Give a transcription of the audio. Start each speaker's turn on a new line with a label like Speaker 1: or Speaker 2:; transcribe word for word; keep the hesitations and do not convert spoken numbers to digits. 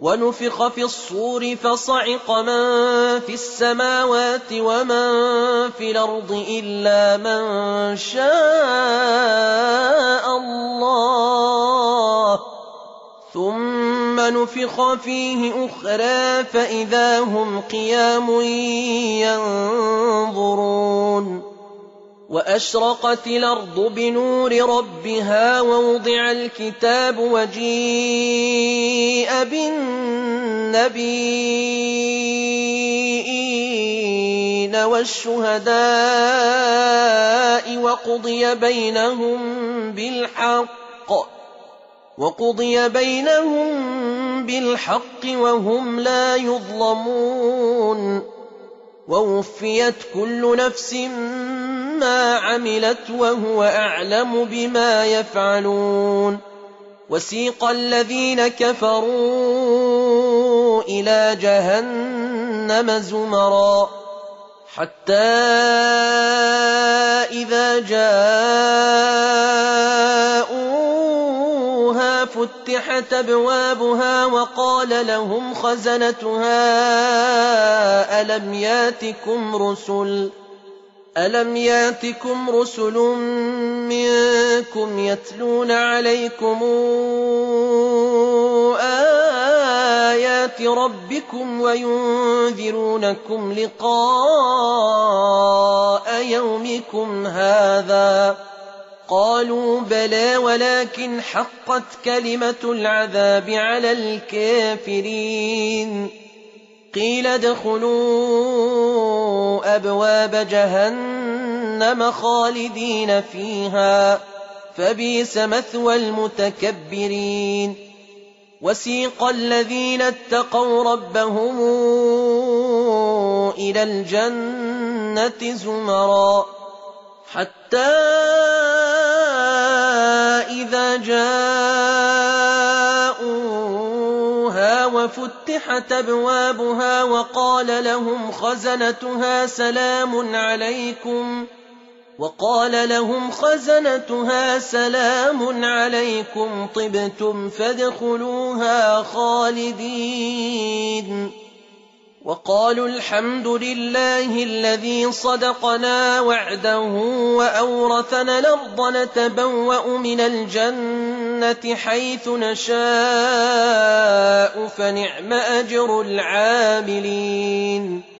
Speaker 1: ونفخ في الصور فصعق من في السماوات ومن في الأرض إلا من شاء الله ثم نفخ فيه أخرى فإذا هم قيام ينظرون وأشرقت الأرض بنور ربها ووضع الكتاب وجيء بالنبيين والشهداء وقضي بينهم بالحق وقضي بينهم بالحق وهم لا يظلمون ووفيت كل نفس ما عملت وهو أعلم بما يفعلون وسيق الذين كفروا إلى جهنم زمرا حتى إذا جاءوها فتحت أبوابها وقال لهم خزنتها ألم ياتكم رسل ألم ياتكم رسل منكم يتلون عليكم آيات ربكم وينذرونكم لقاء يومكم هذا قالوا بلى ولكن حقت كلمة العذاب على الكافرين قيل ادخلوا أبواب جهنم خالدين فيها فبئس مثوى المتكبرين وسيق الذين اتقوا ربهم إلى الجنة زمرا حتى إذا جاءوها وفتحت أبوابها وقال لهم خزنتها سلام عليكم وقال لهم خزنتها سلام عليكم طبتم فادخلوها خالدين وقالوا الحمد لله الذي صدقنا وعده وأورثنا الأرض نتبوأ من الجنة حيث نشاء فنعم أجر العاملين